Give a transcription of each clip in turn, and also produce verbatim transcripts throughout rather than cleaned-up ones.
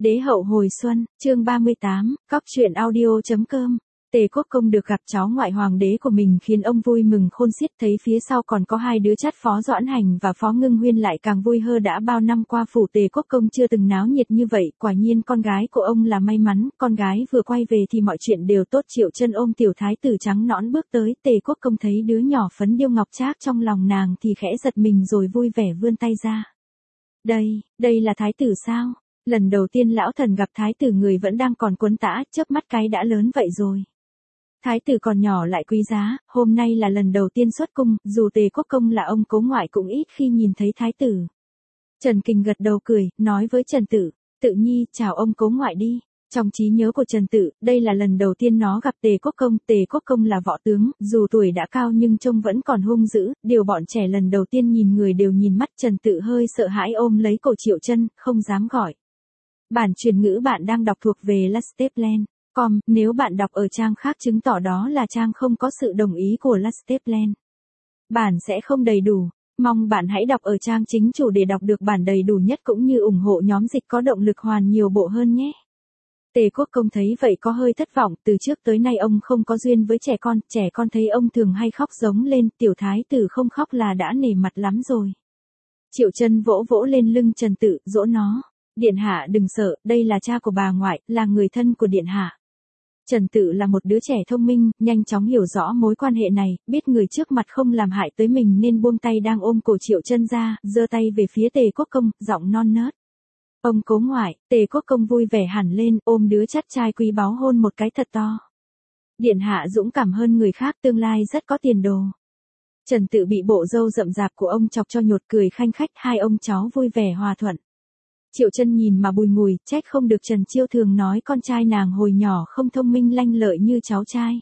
Đế hậu hồi xuân, chương ba mươi tám, cóc truyện audio.com. Tề Quốc Công được gặp cháu ngoại hoàng đế của mình khiến ông vui mừng khôn xiết, thấy phía sau còn có hai đứa chắt Phó Doãn Hành và Phó Ngưng Huyên lại càng vui hơn. Đã bao năm qua phủ Tề Quốc Công chưa từng náo nhiệt như vậy, quả nhiên con gái của ông là may mắn, con gái vừa quay về thì mọi chuyện đều tốt. Triệu Chân ôm tiểu thái tử trắng nõn bước tới, Tề Quốc Công thấy đứa nhỏ phấn điêu ngọc trác trong lòng nàng thì khẽ giật mình rồi vui vẻ vươn tay ra. Đây, đây là thái tử sao? Lần đầu tiên lão thần gặp thái tử người vẫn đang còn quấn tã, chớp mắt cái đã lớn vậy rồi. Thái tử còn nhỏ lại quý giá, hôm nay là lần đầu tiên xuất cung, dù Tề Quốc Công là ông cố ngoại cũng ít khi nhìn thấy thái tử. Trần Kình gật đầu cười, nói với Trần Tử, Tự Nhi, chào ông cố ngoại đi. Trong trí nhớ của Trần Tử, đây là lần đầu tiên nó gặp Tề Quốc Công. Tề Quốc Công là võ tướng, dù tuổi đã cao nhưng trông vẫn còn hung dữ, điều bọn trẻ lần đầu tiên nhìn người đều nhìn mắt. Trần Tử hơi sợ hãi ôm lấy cổ Triệu Chân, không dám gọi. Bản truyền ngữ bạn đang đọc thuộc về Lasteplan chấm com, nếu bạn đọc ở trang khác chứng tỏ đó là trang không có sự đồng ý của Lasteplan. Bản sẽ không đầy đủ, mong bạn hãy đọc ở trang chính chủ để đọc được bản đầy đủ nhất cũng như ủng hộ nhóm dịch có động lực hoàn nhiều bộ hơn nhé. Tề Quốc Công thấy vậy có hơi thất vọng, từ trước tới nay ông không có duyên với trẻ con, trẻ con thấy ông thường hay khóc giống lên, tiểu thái tử không khóc là đã nể mặt lắm rồi. Triệu Chân vỗ vỗ lên lưng Trần Tử, dỗ nó. Điện hạ đừng sợ, đây là cha của bà ngoại, là người thân của điện hạ. Trần Tử là một đứa trẻ thông minh, nhanh chóng hiểu rõ mối quan hệ này, biết người trước mặt không làm hại tới mình nên buông tay đang ôm cổ Triệu Chân ra, giơ tay về phía Tề Quốc Công, giọng non nớt. Ông cố ngoại, Tề Quốc Công vui vẻ hẳn lên, ôm đứa chắt trai quý báu hôn một cái thật to. Điện hạ dũng cảm hơn người khác, tương lai rất có tiền đồ. Trần Tử bị bộ râu rậm rạp của ông chọc cho nhột cười khanh khách, hai ông cháu vui vẻ hòa thuận. Triệu Chân nhìn mà bùi ngùi, trách không được Trần Chiêu thường nói con trai nàng hồi nhỏ không thông minh lanh lợi như cháu trai.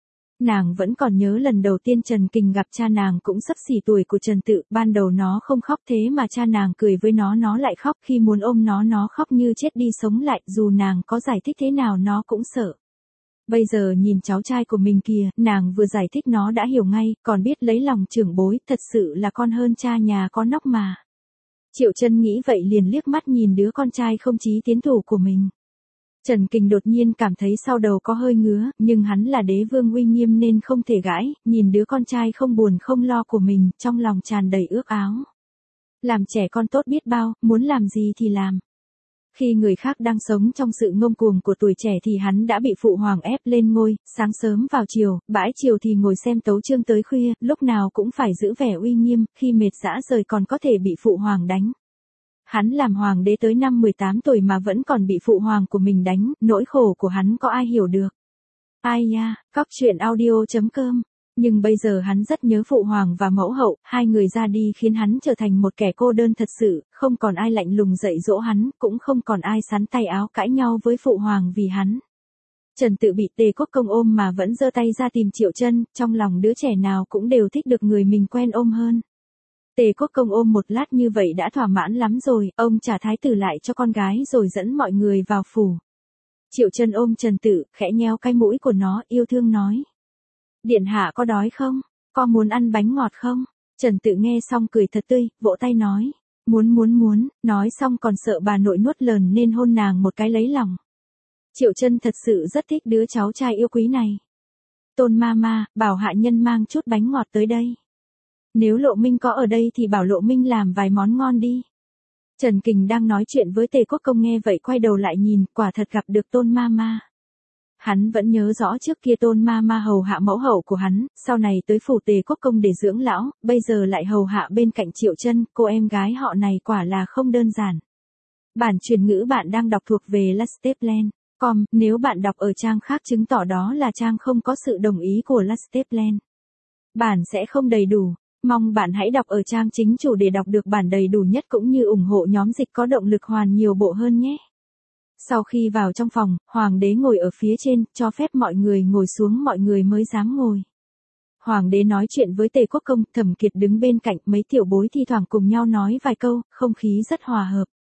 Nàng vẫn còn nhớ lần đầu tiên Trần Kình gặp cha nàng cũng xấp xỉ tuổi của Trần Tự, ban đầu nó không khóc thế mà cha nàng cười với nó nó lại khóc, khi muốn ôm nó nó khóc như chết đi sống lại, dù nàng có giải thích thế nào nó cũng sợ. Bây giờ nhìn cháu trai của mình kìa, nàng vừa giải thích nó đã hiểu ngay, còn biết lấy lòng trưởng bối, thật sự là con hơn cha nhà có nóc mà. Triệu Chân nghĩ vậy liền liếc mắt nhìn đứa con trai không chí tiến thủ của mình. Trần Kình đột nhiên cảm thấy sau đầu có hơi ngứa, nhưng hắn là đế vương uy nghiêm nên không thể gãi, nhìn đứa con trai không buồn không lo của mình, trong lòng tràn đầy ước áo. Làm trẻ con tốt biết bao, muốn làm gì thì làm. Khi người khác đang sống trong sự ngông cuồng của tuổi trẻ thì hắn đã bị phụ hoàng ép lên ngôi, sáng sớm vào chiều, bãi chiều thì ngồi xem tấu chương tới khuya, lúc nào cũng phải giữ vẻ uy nghiêm, khi mệt dã rời còn có thể bị phụ hoàng đánh. Hắn làm hoàng đế tới năm mười tám tuổi mà vẫn còn bị phụ hoàng của mình đánh, nỗi khổ của hắn có ai hiểu được. Ai nha, cóc truyện audio.com. Nhưng bây giờ hắn rất nhớ phụ hoàng và mẫu hậu, hai người ra đi khiến hắn trở thành một kẻ cô đơn thật sự, không còn ai lạnh lùng dạy dỗ hắn, cũng không còn ai sắn tay áo cãi nhau với phụ hoàng vì hắn. Trần Tự bị Tề Quốc Công ôm mà vẫn giơ tay ra tìm Triệu Chân, trong lòng đứa trẻ nào cũng đều thích được người mình quen ôm hơn. Tề Quốc Công ôm một lát như vậy đã thỏa mãn lắm rồi, ông trả thái tử lại cho con gái rồi dẫn mọi người vào phủ. Triệu Chân ôm Trần Tự, khẽ nhéo cái mũi của nó, yêu thương nói. Điện hạ có đói không? Có muốn ăn bánh ngọt không? Trần Tự nghe xong cười thật tươi, vỗ tay nói. Muốn muốn muốn, nói xong còn sợ bà nội nuốt lờn nên hôn nàng một cái lấy lòng. Triệu Chân thật sự rất thích đứa cháu trai yêu quý này. Tôn Mama, bảo hạ nhân mang chút bánh ngọt tới đây. Nếu Lộ Minh có ở đây thì bảo Lộ Minh làm vài món ngon đi. Trần Kình đang nói chuyện với Tề Quốc Công nghe vậy quay đầu lại nhìn, quả thật gặp được Tôn Mama. Hắn vẫn nhớ rõ trước kia Tôn Mama hầu hạ mẫu hậu của hắn, sau này tới phủ Tề Quốc Công để dưỡng lão, bây giờ lại hầu hạ bên cạnh Triệu Chân, cô em gái họ này quả là không đơn giản. Bản truyền ngữ bạn đang đọc thuộc về Lasteplan chấm com, nếu bạn đọc ở trang khác chứng tỏ đó là trang không có sự đồng ý của Lasteplan. Bản sẽ không đầy đủ, mong bạn hãy đọc ở trang chính chủ để đọc được bản đầy đủ nhất cũng như ủng hộ nhóm dịch có động lực hoàn nhiều bộ hơn nhé. Sau khi vào trong phòng, hoàng đế ngồi ở phía trên, cho phép mọi người ngồi xuống mọi người mới dám ngồi. Hoàng đế nói chuyện với Tề Quốc Công, Thẩm Kiệt đứng bên cạnh, mấy tiểu bối thi thoảng cùng nhau nói vài câu, không khí rất hòa hợp.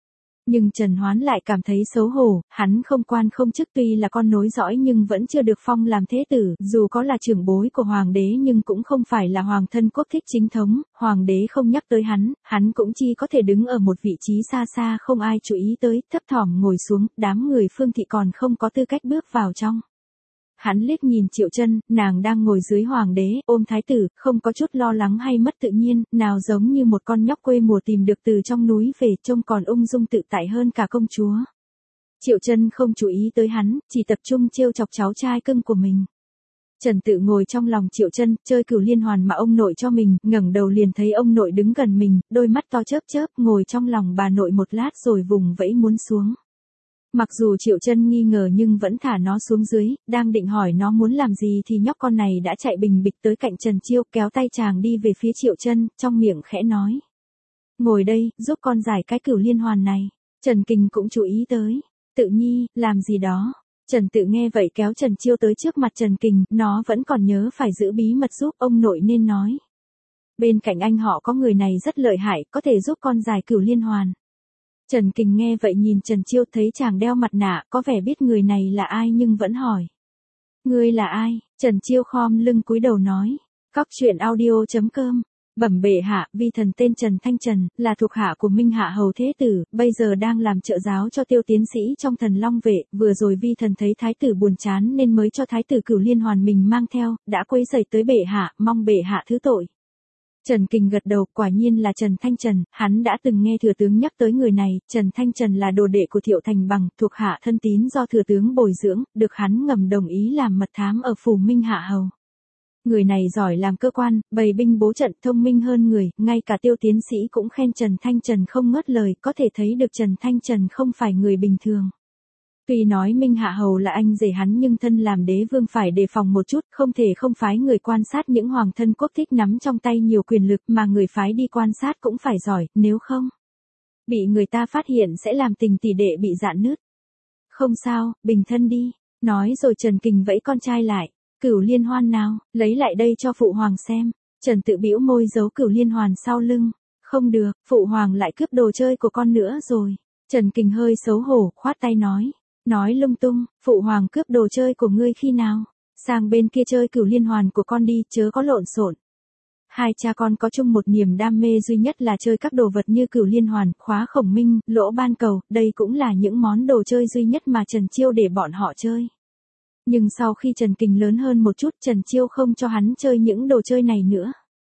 Nhưng Trần Hoán lại cảm thấy xấu hổ, hắn không quan không chức tuy là con nối dõi nhưng vẫn chưa được phong làm thế tử, dù có là trưởng bối của hoàng đế nhưng cũng không phải là hoàng thân quốc thích chính thống, hoàng đế không nhắc tới hắn, hắn cũng chỉ có thể đứng ở một vị trí xa xa không ai chú ý tới, thấp thỏm ngồi xuống, đám người Phương thị còn không có tư cách bước vào trong. Hắn liếc nhìn Triệu Chân, nàng đang ngồi dưới hoàng đế, ôm thái tử, không có chút lo lắng hay mất tự nhiên, nào giống như một con nhóc quê mùa tìm được từ trong núi về, trông còn ung dung tự tại hơn cả công chúa. Triệu Chân không chú ý tới hắn, chỉ tập trung trêu chọc cháu trai cưng của mình. Trần Tự ngồi trong lòng Triệu Chân, chơi cửu liên hoàn mà ông nội cho mình, ngẩng đầu liền thấy ông nội đứng gần mình, đôi mắt to chớp chớp, ngồi trong lòng bà nội một lát rồi vùng vẫy muốn xuống. Mặc dù Triệu Chân nghi ngờ nhưng vẫn thả nó xuống dưới, đang định hỏi nó muốn làm gì thì nhóc con này đã chạy bình bịch tới cạnh Trần Chiêu, kéo tay chàng đi về phía Triệu Chân, trong miệng khẽ nói: "Ngồi đây, giúp con giải cái cửu liên hoàn này." Trần Kình cũng chú ý tới. "Tự nhi, làm gì đó?" Trần Tự nghe vậy kéo Trần Chiêu tới trước mặt Trần Kình, nó vẫn còn nhớ phải giữ bí mật giúp ông nội nên nói: "Bên cạnh anh họ có người này rất lợi hại, có thể giúp con giải cửu liên hoàn." Trần Kình nghe vậy nhìn Trần Chiêu thấy chàng đeo mặt nạ, có vẻ biết người này là ai nhưng vẫn hỏi: "Ngươi là ai?" Trần Chiêu khom lưng cúi đầu nói: "Cóc truyện audio chấm com. Bẩm bệ hạ, vi thần tên Trần Thanh Trần, là thuộc hạ của Minh Hạ hầu thế tử, bây giờ đang làm trợ giáo cho Tiêu tiến sĩ trong Thần Long vệ, vừa rồi vi thần thấy thái tử buồn chán nên mới cho thái tử cửu liên hoàn mình mang theo, đã quấy rầy tới bệ hạ, mong bệ hạ thứ tội." Trần Kình gật đầu, quả nhiên là Trần Thanh Trần, hắn đã từng nghe thừa tướng nhắc tới người này, Trần Thanh Trần là đồ đệ của Thiệu Thành Bằng, thuộc hạ thân tín do thừa tướng bồi dưỡng, được hắn ngầm đồng ý làm mật thám ở phủ Minh Hạ hầu. Người này giỏi làm cơ quan, bày binh bố trận, thông minh hơn người, ngay cả Tiêu tiến sĩ cũng khen Trần Thanh Trần không ngớt lời, có thể thấy được Trần Thanh Trần không phải người bình thường. Tuy nói Minh Hạ hầu là anh rể hắn nhưng thân làm đế vương phải đề phòng một chút, không thể không phái người quan sát những hoàng thân quốc thích nắm trong tay nhiều quyền lực mà người phái đi quan sát cũng phải giỏi, nếu không bị người ta phát hiện sẽ làm tình tỷ đệ bị rạn nứt. "Không sao, bình thân đi." Nói rồi Trần Kình vẫy con trai lại: "Cửu liên hoan nào, lấy lại đây cho phụ hoàng xem." Trần Tự bĩu môi giấu cửu liên hoàn sau lưng: "Không được, phụ hoàng lại cướp đồ chơi của con nữa rồi." Trần Kình hơi xấu hổ, khoát tay nói: "Nói lung tung, phụ hoàng cướp đồ chơi của ngươi khi nào? Sang bên kia chơi cửu liên hoàn của con đi, chớ có lộn xộn." Hai cha con có chung một niềm đam mê duy nhất là chơi các đồ vật như cửu liên hoàn, khóa khổng minh, lỗ ban cầu, đây cũng là những món đồ chơi duy nhất mà Trần Chiêu để bọn họ chơi. Nhưng sau khi Trần Kình lớn hơn một chút, Trần Chiêu không cho hắn chơi những đồ chơi này nữa.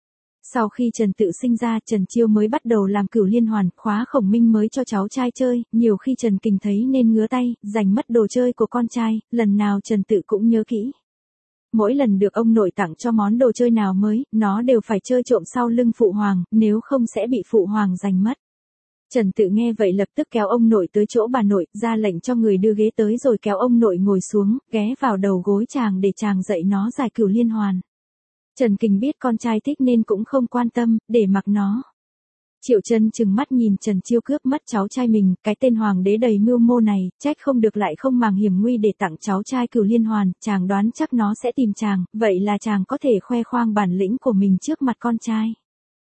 Sau khi Trần Tự sinh ra, Trần Chiêu mới bắt đầu làm cửu liên hoàn, khóa khổng minh mới cho cháu trai chơi, nhiều khi Trần Kình thấy nên ngứa tay, giành mất đồ chơi của con trai, lần nào Trần Tự cũng nhớ kỹ. Mỗi lần được ông nội tặng cho món đồ chơi nào mới, nó đều phải chơi trộm sau lưng phụ hoàng, nếu không sẽ bị phụ hoàng giành mất. Trần Tự nghe vậy lập tức kéo ông nội tới chỗ bà nội, ra lệnh cho người đưa ghế tới rồi kéo ông nội ngồi xuống, ghé vào đầu gối chàng để chàng dạy nó giải cửu liên hoàn. Trần Kình biết con trai thích nên cũng không quan tâm, để mặc nó. Triệu Chân trừng mắt nhìn Trần Chiêu cướp mất cháu trai mình, cái tên hoàng đế đầy mưu mô này, trách không được lại không màng hiểm nguy để tặng cháu trai cửu liên hoàn, chàng đoán chắc nó sẽ tìm chàng, vậy là chàng có thể khoe khoang bản lĩnh của mình trước mặt con trai.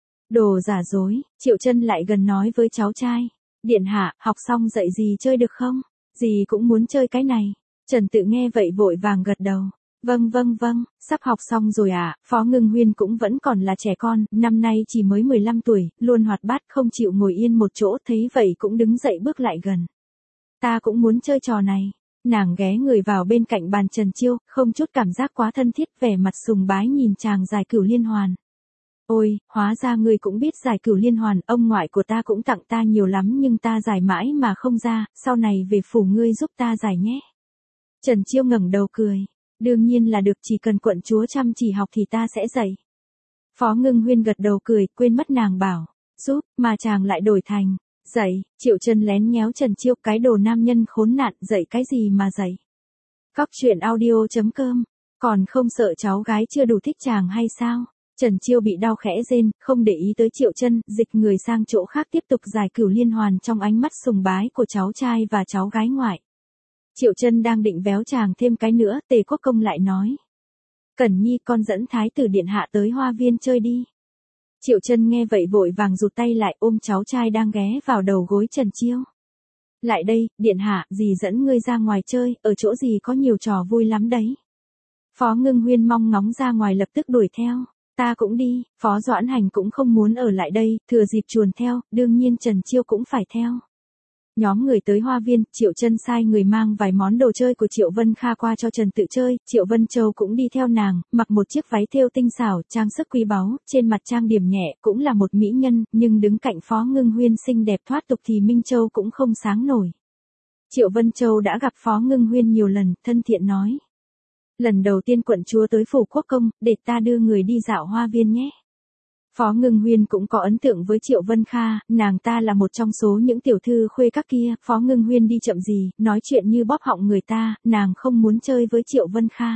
Đồ giả dối, Triệu Chân lại gần nói với cháu trai: "Điện hạ, học xong dạy gì chơi được không? Dì cũng muốn chơi cái này." Trần Tự nghe vậy vội vàng gật đầu: "Vâng vâng vâng, sắp học xong rồi à." Phó Ngưng Huyên cũng vẫn còn là trẻ con, năm nay chỉ mới mười lăm tuổi, luôn hoạt bát không chịu ngồi yên một chỗ, thấy vậy cũng đứng dậy bước lại gần. "Ta cũng muốn chơi trò này." Nàng ghé người vào bên cạnh bàn Trần Chiêu, không chút cảm giác quá thân thiết, vẻ mặt sùng bái nhìn chàng giải cửu liên hoàn. "Ôi, hóa ra ngươi cũng biết giải cửu liên hoàn, ông ngoại của ta cũng tặng ta nhiều lắm nhưng ta giải mãi mà không ra, sau này về phủ ngươi giúp ta giải nhé." Trần Chiêu ngẩng đầu cười: "Đương nhiên là được, chỉ cần quận chúa chăm chỉ học thì ta sẽ dạy." Phó Ngưng Huyên gật đầu cười, quên mất nàng bảo giúp, mà chàng lại đổi thành dạy. Triệu Chân lén nhéo Trần Chiêu: "Cái đồ nam nhân khốn nạn, dạy cái gì mà dạy?" Cóc truyện audio chấm com. Còn không sợ cháu gái chưa đủ thích chàng hay sao? Trần Chiêu bị đau khẽ rên, không để ý tới Triệu Chân, dịch người sang chỗ khác tiếp tục giải cửu liên hoàn trong ánh mắt sùng bái của cháu trai và cháu gái ngoại. Triệu Chân đang định véo chàng thêm cái nữa, Tề Quốc Công lại nói: "Cẩn Nhi, con dẫn thái tử điện hạ tới hoa viên chơi đi." Triệu Chân nghe vậy vội vàng rụt tay lại, ôm cháu trai đang ghé vào đầu gối Trần Chiêu. Lại đây, điện hạ, dì dẫn ngươi ra ngoài chơi, ở chỗ gì có nhiều trò vui lắm đấy. Phó Ngưng Huyên mong ngóng ra ngoài lập tức đuổi theo. Ta cũng đi, Phó Doãn Hành cũng không muốn ở lại đây, thừa dịp chuồn theo, đương nhiên Trần Chiêu cũng phải theo. Nhóm người tới hoa viên, Triệu Chân sai người mang vài món đồ chơi của Triệu Vân Kha qua cho Trần Tự chơi, Triệu Vân Châu cũng đi theo nàng, mặc một chiếc váy thêu tinh xảo, trang sức quý báu, trên mặt trang điểm nhẹ, cũng là một mỹ nhân, nhưng đứng cạnh Phó Ngưng Huyên xinh đẹp thoát tục thì Minh Châu cũng không sáng nổi. Triệu Vân Châu đã gặp Phó Ngưng Huyên nhiều lần, thân thiện nói. Lần đầu tiên quận chúa tới phủ quốc công, để ta đưa người đi dạo hoa viên nhé. Phó Ngưng Huyên cũng có ấn tượng với Triệu Vân Kha, nàng ta là một trong số những tiểu thư khuê các kia, Phó Ngưng Huyên đi chậm gì, nói chuyện như bóp họng người ta, nàng không muốn chơi với Triệu Vân Kha.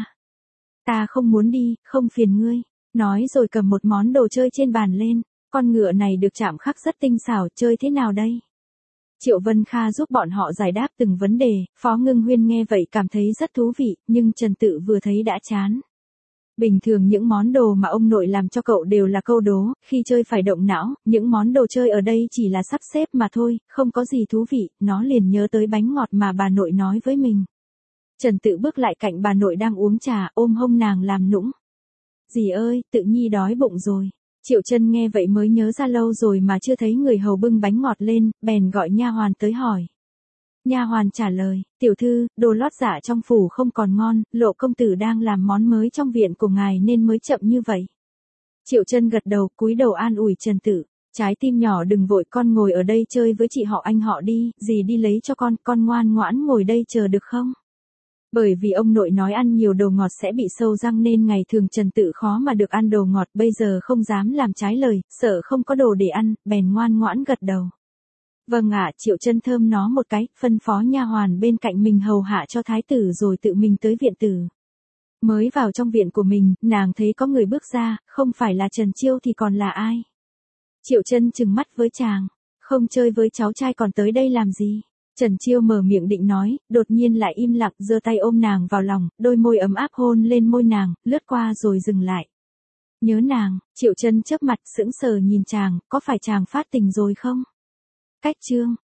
Ta không muốn đi, không phiền ngươi, nói rồi cầm một món đồ chơi trên bàn lên, con ngựa này được chạm khắc rất tinh xảo, chơi thế nào đây? Triệu Vân Kha giúp bọn họ giải đáp từng vấn đề, Phó Ngưng Huyên nghe vậy cảm thấy rất thú vị, nhưng Trần Tự vừa thấy đã chán. Bình thường những món đồ mà ông nội làm cho cậu đều là câu đố, khi chơi phải động não, những món đồ chơi ở đây chỉ là sắp xếp mà thôi, không có gì thú vị, nó liền nhớ tới bánh ngọt mà bà nội nói với mình. Trần Tự bước lại cạnh bà nội đang uống trà, ôm hông nàng làm nũng. Dì ơi, Tự Nhi đói bụng rồi. Triệu Chân nghe vậy mới nhớ ra lâu rồi mà chưa thấy người hầu bưng bánh ngọt lên, bèn gọi nha hoàn tới hỏi. Nha hoàn trả lời, tiểu thư, đồ lót dạ trong phủ không còn ngon, Lộ công tử đang làm món mới trong viện của ngài nên mới chậm như vậy. Triệu Chân gật đầu, cúi đầu an ủi Trần Tự, trái tim nhỏ đừng vội, con ngồi ở đây chơi với chị họ anh họ đi, dì đi lấy cho con, con ngoan ngoãn ngồi đây chờ được không? Bởi vì ông nội nói ăn nhiều đồ ngọt sẽ bị sâu răng nên ngày thường Trần Tự khó mà được ăn đồ ngọt, bây giờ không dám làm trái lời, sợ không có đồ để ăn, bèn ngoan ngoãn gật đầu. Vâng ạ, Triệu Chân thơm nó một cái, phân phó nha hoàn bên cạnh mình hầu hạ cho thái tử rồi tự mình tới viện tử. Mới vào trong viện của mình, nàng thấy có người bước ra, không phải là Trần Chiêu thì còn là ai? Triệu Chân trừng mắt với chàng, không chơi với cháu trai còn tới đây làm gì? Trần Chiêu mở miệng định nói, đột nhiên lại im lặng, giơ tay ôm nàng vào lòng, đôi môi ấm áp hôn lên môi nàng, lướt qua rồi dừng lại. Nhớ nàng, Triệu Chân chớp mặt sững sờ nhìn chàng, có phải chàng phát tình rồi không? Cách chương